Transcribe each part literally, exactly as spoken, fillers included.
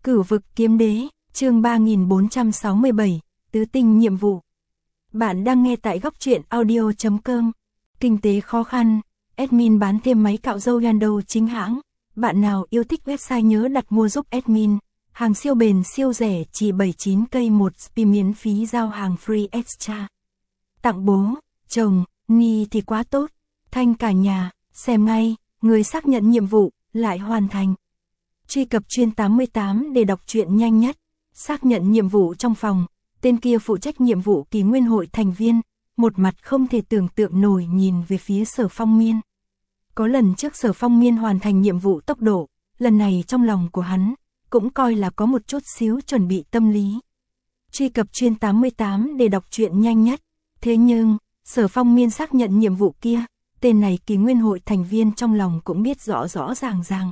Cửu vực kiếm đế, chương ba nghìn bốn trăm sáu mươi bảy, tứ tinh nhiệm vụ. Bạn đang nghe tại góc truyện audio chấm com. Kinh tế khó khăn, admin bán thêm máy cạo râu Yando chính hãng. Bạn nào yêu thích website nhớ đặt mua giúp admin. Hàng siêu bền siêu rẻ chỉ bảy mươi chín cây một spi miễn phí giao hàng free extra. Tặng bố, chồng, Nhi thì quá tốt. Thanh cả nhà, xem ngay, người xác nhận nhiệm vụ, lại hoàn thành. Truy cập chuyên tám mươi tám để đọc truyện nhanh nhất. Xác nhận nhiệm vụ trong phòng, tên kia phụ trách nhiệm vụ kỳ nguyên hội thành viên, một mặt không thể tưởng tượng nổi nhìn về phía Sở Phong Miên. Có lần trước Sở Phong Miên hoàn thành nhiệm vụ tốc độ, lần này trong lòng của hắn, cũng coi là có một chút xíu chuẩn bị tâm lý. Truy cập chuyên tám mươi tám để đọc truyện nhanh nhất. Thế nhưng, Sở Phong Miên xác nhận nhiệm vụ kia, tên này kỳ nguyên hội thành viên trong lòng cũng biết rõ rõ ràng ràng.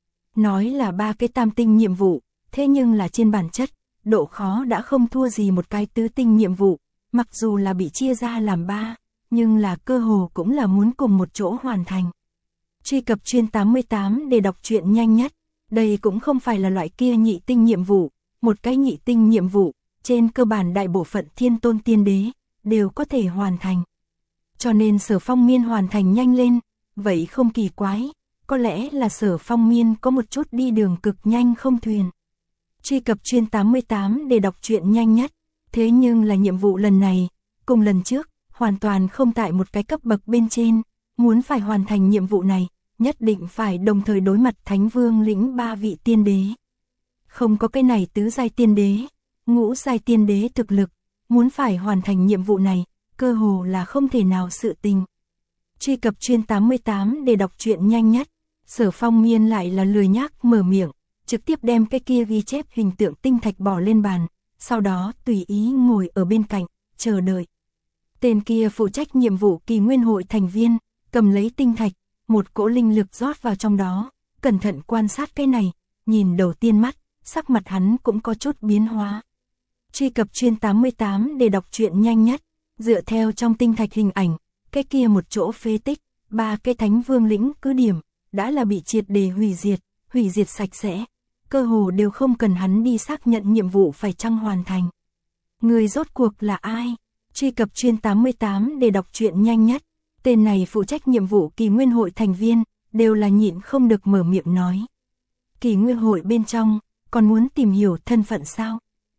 Nói là ba cái tam tinh nhiệm vụ, thế nhưng là trên bản chất, độ khó đã không thua gì một cái tứ tinh nhiệm vụ, mặc dù là bị chia ra làm ba, nhưng là cơ hồ cũng là muốn cùng một chỗ hoàn thành. Truy cập chuyên tám mươi tám để đọc truyện nhanh nhất, đây cũng không phải là loại kia nhị tinh nhiệm vụ, một cái nhị tinh nhiệm vụ, trên cơ bản đại bộ phận thiên tôn tiên đế, đều có thể hoàn thành. Cho nên Sở Phong Miên hoàn thành nhanh lên, vậy không kỳ quái. Có lẽ là Sở Phong Miên có một chút đi đường cực nhanh không thuyền. Truy cập chuyên tám mươi tám để đọc truyện nhanh nhất. Thế nhưng là nhiệm vụ lần này, cùng lần trước, hoàn toàn không tại một cái cấp bậc bên trên. Muốn phải hoàn thành nhiệm vụ này, nhất định phải đồng thời đối mặt Thánh Vương lĩnh ba vị tiên đế. Không có cái này tứ giai tiên đế, ngũ giai tiên đế thực lực, muốn phải hoàn thành nhiệm vụ này, cơ hồ là không thể nào sự tình. Truy cập chuyên tám mươi tám để đọc truyện nhanh nhất. Sở Phong Miên lại là lười nhác mở miệng, trực tiếp đem cái kia ghi chép hình tượng tinh thạch bỏ lên bàn, sau đó tùy ý ngồi ở bên cạnh, chờ đợi. Tên kia phụ trách nhiệm vụ kỳ nguyên hội thành viên, cầm lấy tinh thạch, một cỗ linh lực rót vào trong đó, cẩn thận quan sát cái này, nhìn đầu tiên mắt, sắc mặt hắn cũng có chút biến hóa. Truy cập chuyên tám mươi tám để đọc truyện nhanh nhất, dựa theo trong tinh thạch hình ảnh, cái kia một chỗ phế tích, ba cái Thánh Vương lĩnh cứ điểm, đã là bị triệt để hủy diệt, hủy diệt sạch sẽ, cơ hồ đều không cần hắn đi xác nhận nhiệm vụ phải chăng hoàn thành. Người rốt cuộc là ai? Truy cập chuyên tám mươi tám để đọc truyện nhanh nhất, tên này phụ trách nhiệm vụ kỳ nguyên hội thành viên, đều là nhịn không được mở miệng nói. Kỳ nguyên hội bên trong, còn muốn tìm hiểu thân phận sao?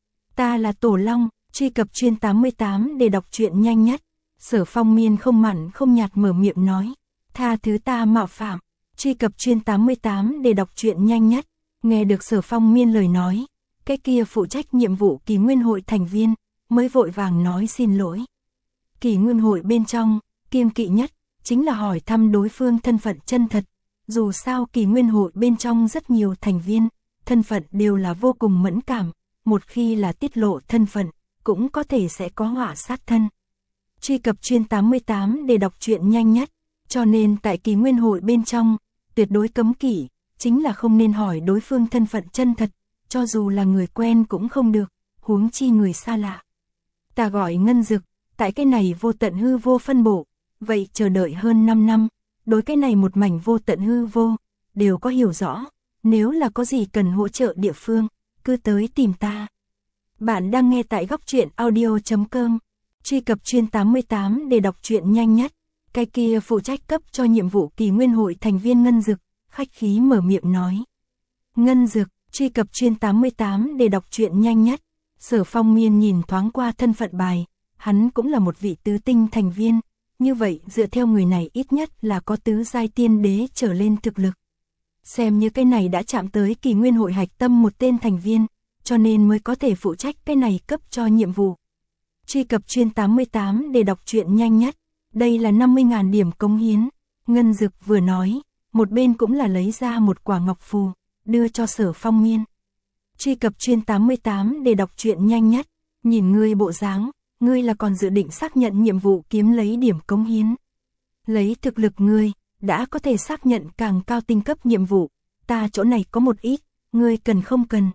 Ta là Tổ Long, truy cập chuyên tám mươi tám để đọc truyện nhanh nhất. Sở Phong Miên không mặn không nhạt mở miệng nói, tha thứ ta mạo phạm. Truy cập chuyên tám mươi tám để đọc truyện nhanh nhất. Nghe được Sở Phong Miên lời nói, cái kia phụ trách nhiệm vụ kỳ nguyên hội thành viên, mới vội vàng nói xin lỗi. Kỳ nguyên hội bên trong, kiêng kỵ nhất, chính là hỏi thăm đối phương thân phận chân thật. Dù sao kỳ nguyên hội bên trong rất nhiều thành viên, thân phận đều là vô cùng mẫn cảm, một khi là tiết lộ thân phận, cũng có thể sẽ có họa sát thân. Truy cập chuyên tám mươi tám để đọc truyện nhanh nhất, cho nên tại kỳ nguyên hội bên trong, tuyệt đối cấm kỵ, chính là không nên hỏi đối phương thân phận chân thật, cho dù là người quen cũng không được, huống chi người xa lạ. Ta gọi Ngân Dực, tại cái này vô tận hư vô phân bộ, vậy chờ đợi hơn năm năm, đối cái này một mảnh vô tận hư vô, đều có hiểu rõ, nếu là có gì cần hỗ trợ địa phương, cứ tới tìm ta. Bạn đang nghe tại góc truyện audio chấm com, truy cập chuyên tám mươi tám để đọc truyện nhanh nhất. Cái kia phụ trách cấp cho nhiệm vụ kỳ nguyên hội thành viên Ngân Dực, khách khí mở miệng nói. Ngân Dực, truy cập chuyên tám mươi tám để đọc truyện nhanh nhất. Sở Phong Miên nhìn thoáng qua thân phận bài, hắn cũng là một vị tứ tinh thành viên, như vậy dựa theo người này ít nhất là có tứ giai tiên đế trở lên thực lực. Xem như cái này đã chạm tới kỳ nguyên hội hạch tâm một tên thành viên, cho nên mới có thể phụ trách cái này cấp cho nhiệm vụ. Truy cập chuyên tám mươi tám để đọc truyện nhanh nhất. Đây là năm mươi nghìn điểm cống hiến. Ngân Dực vừa nói, một bên cũng là lấy ra một quả ngọc phù, đưa cho Sở Phong Miên. Truy cập chuyên tám mươi tám để đọc truyện nhanh nhất. Nhìn ngươi bộ dáng, ngươi là còn dự định xác nhận nhiệm vụ kiếm lấy điểm cống hiến. Lấy thực lực ngươi, đã có thể xác nhận càng cao tinh cấp nhiệm vụ. Ta chỗ này có một ít, ngươi cần không cần?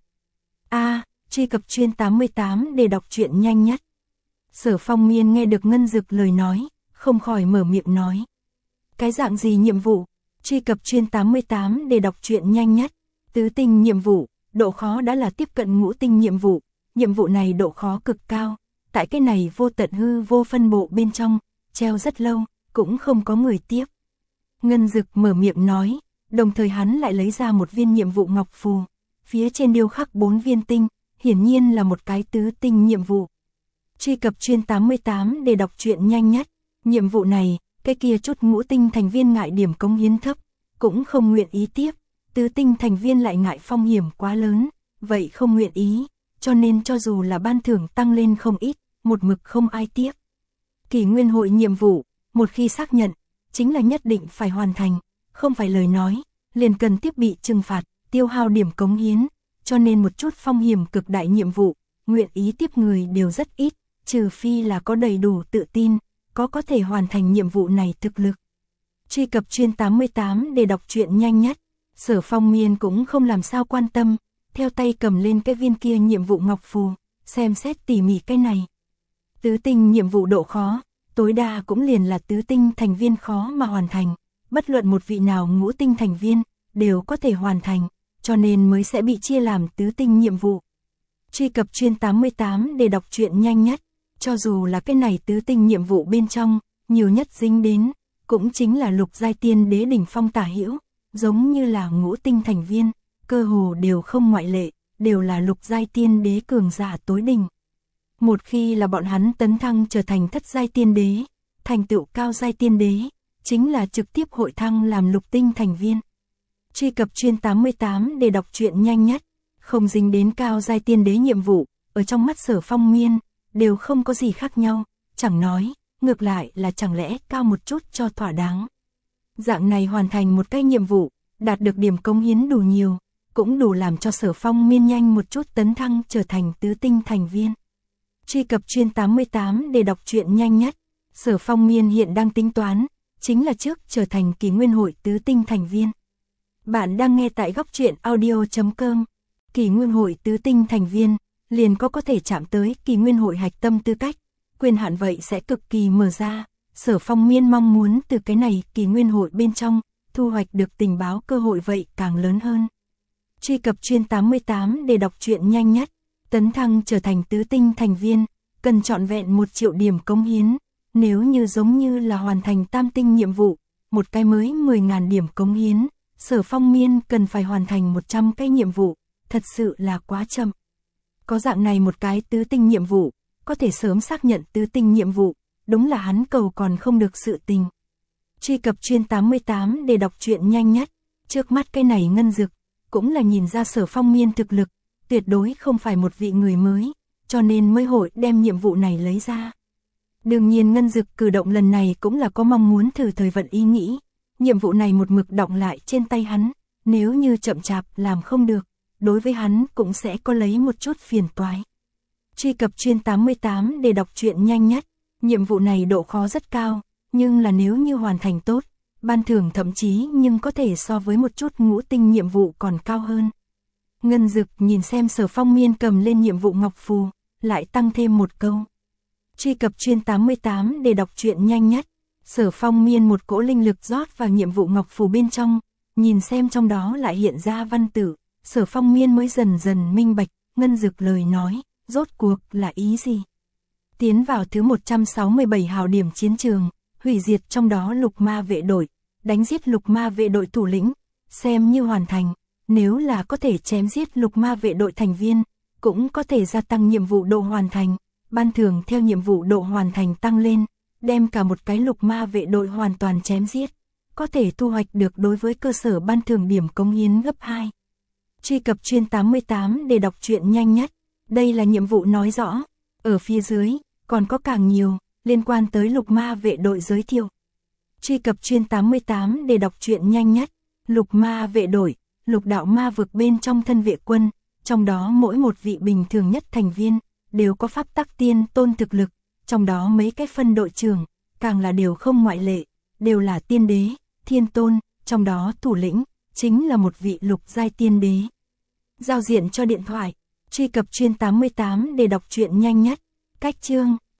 A, truy cập chuyên tám mươi tám để đọc truyện nhanh nhất. Sở Phong Miên nghe được Ngân Dực lời nói, không khỏi mở miệng nói. Cái dạng gì nhiệm vụ? Truy cập chuyên tám mươi tám để đọc truyện nhanh nhất. Tứ tinh nhiệm vụ, độ khó đã là tiếp cận ngũ tinh nhiệm vụ, nhiệm vụ này độ khó cực cao, tại cái này vô tận hư vô phân bộ bên trong, treo rất lâu, cũng không có người tiếp. Ngân Dực mở miệng nói, đồng thời hắn lại lấy ra một viên nhiệm vụ ngọc phù, phía trên điêu khắc bốn viên tinh, hiển nhiên là một cái tứ tinh nhiệm vụ. Truy cập chuyên tám mươi tám để đọc truyện nhanh nhất, nhiệm vụ này, cái kia chút ngũ tinh thành viên ngại điểm cống hiến thấp, cũng không nguyện ý tiếp, tứ tinh thành viên lại ngại phong hiểm quá lớn, vậy không nguyện ý, cho nên cho dù là ban thưởng tăng lên không ít, một mực không ai tiếp. Kỷ nguyên hội nhiệm vụ, một khi xác nhận, chính là nhất định phải hoàn thành, không phải lời nói, liền cần tiếp bị trừng phạt, tiêu hao điểm cống hiến, cho nên một chút phong hiểm cực đại nhiệm vụ, nguyện ý tiếp người đều rất ít, trừ phi là có đầy đủ tự tin, có có thể hoàn thành nhiệm vụ này thực lực. Truy cập chuyên tám mươi tám để đọc truyện nhanh nhất, Sở Phong Miên cũng không làm sao quan tâm, theo tay cầm lên cái viên kia nhiệm vụ ngọc phù, xem xét tỉ mỉ cái này. Tứ tinh nhiệm vụ độ khó, tối đa cũng liền là tứ tinh thành viên khó mà hoàn thành, bất luận một vị nào ngũ tinh thành viên, đều có thể hoàn thành, cho nên mới sẽ bị chia làm tứ tinh nhiệm vụ. Truy cập chuyên tám mươi tám để đọc truyện nhanh nhất, cho dù là cái này tứ tinh nhiệm vụ bên trong, nhiều nhất dính đến, cũng chính là lục giai tiên đế đỉnh phong tả hữu, giống như là ngũ tinh thành viên, cơ hồ đều không ngoại lệ, đều là lục giai tiên đế cường giả tối đỉnh. Một khi là bọn hắn tấn thăng trở thành thất giai tiên đế, thành tựu cao giai tiên đế, chính là trực tiếp hội thăng làm lục tinh thành viên. Truy cập chuyên tám mươi tám để đọc truyện nhanh nhất, không dính đến cao giai tiên đế nhiệm vụ, ở trong mắt Sở Phong Miên, đều không có gì khác nhau, chẳng nói, ngược lại là chẳng lẽ cao một chút cho thỏa đáng. Dạng này hoàn thành một cái nhiệm vụ, đạt được điểm cống hiến đủ nhiều, cũng đủ làm cho Sở Phong Miên nhanh một chút tấn thăng trở thành tứ tinh thành viên. Truy cập chuyên tám mươi tám để đọc truyện nhanh nhất, Sở Phong Miên hiện đang tính toán, chính là trước trở thành kỷ nguyên hội tứ tinh thành viên. Bạn đang nghe tại góc truyện audio chấm com, kỷ nguyên hội tứ tinh thành viên, liền có có thể chạm tới kỷ nguyên hội hạch tâm tư cách, quyền hạn vậy sẽ cực kỳ mở ra, Sở Phong Miên mong muốn từ cái này kỷ nguyên hội bên trong, thu hoạch được tình báo cơ hội vậy càng lớn hơn. Truy cập chuyên tám mươi tám để đọc truyện nhanh nhất, tấn thăng trở thành tứ tinh thành viên, cần trọn vẹn một triệu điểm cống hiến, nếu như giống như là hoàn thành tam tinh nhiệm vụ, một cái mới mười nghìn điểm cống hiến, Sở Phong Miên cần phải hoàn thành một trăm cái nhiệm vụ, thật sự là quá chậm. Có dạng này một cái tứ tinh nhiệm vụ, có thể sớm xác nhận tứ tinh nhiệm vụ, đúng là hắn cầu còn không được sự tình. Truy cập chuyên tám mươi tám để đọc truyện nhanh nhất, trước mắt cái này Ngân Dực, cũng là nhìn ra Sở Phong Miên thực lực, tuyệt đối không phải một vị người mới, cho nên mới hội đem nhiệm vụ này lấy ra. Đương nhiên Ngân Dực cử động lần này cũng là có mong muốn thử thời vận ý nghĩ, nhiệm vụ này một mực đọng lại trên tay hắn, nếu như chậm chạp làm không được, đối với hắn cũng sẽ có lấy một chút phiền toái. Truy cập chuyên tám mươi tám để đọc truyện nhanh nhất, nhiệm vụ này độ khó rất cao, nhưng là nếu như hoàn thành tốt, ban thưởng thậm chí nhưng có thể so với một chút ngũ tinh nhiệm vụ còn cao hơn. Ngân Dực nhìn xem Sở Phong Miên cầm lên nhiệm vụ ngọc phù, lại tăng thêm một câu. Truy cập chuyên tám mươi tám để đọc truyện nhanh nhất, Sở Phong Miên một cỗ linh lực rót vào nhiệm vụ ngọc phù bên trong, nhìn xem trong đó lại hiện ra văn tự, Sở Phong Miên mới dần dần minh bạch, Ngân Dực lời nói, rốt cuộc là ý gì. Tiến vào thứ một trăm sáu mươi bảy hào điểm chiến trường, hủy diệt trong đó lục ma vệ đội, đánh giết lục ma vệ đội thủ lĩnh, xem như hoàn thành, nếu là có thể chém giết lục ma vệ đội thành viên, cũng có thể gia tăng nhiệm vụ độ hoàn thành, ban thưởng theo nhiệm vụ độ hoàn thành tăng lên, đem cả một cái lục ma vệ đội hoàn toàn chém giết, có thể thu hoạch được đối với cơ sở ban thưởng điểm cống hiến gấp hai. Truy cập chuyên tám mươi tám để đọc truyện nhanh nhất, đây là nhiệm vụ nói rõ, ở phía dưới, còn có càng nhiều, liên quan tới lục ma vệ đội giới thiệu. Truy cập chuyên tám mươi tám để đọc truyện nhanh nhất, lục ma vệ đội, lục đạo ma vực bên trong thân vệ quân, trong đó mỗi một vị bình thường nhất thành viên, đều có pháp tắc tiên tôn thực lực, trong đó mấy cái phân đội trưởng, càng là đều không ngoại lệ, đều là tiên đế, thiên tôn, trong đó thủ lĩnh, chính là một vị lục giai tiên đế. Giao diện cho điện thoại, truy cập chuyên tám mươi tám để đọc truyện nhanh nhất, cách chương.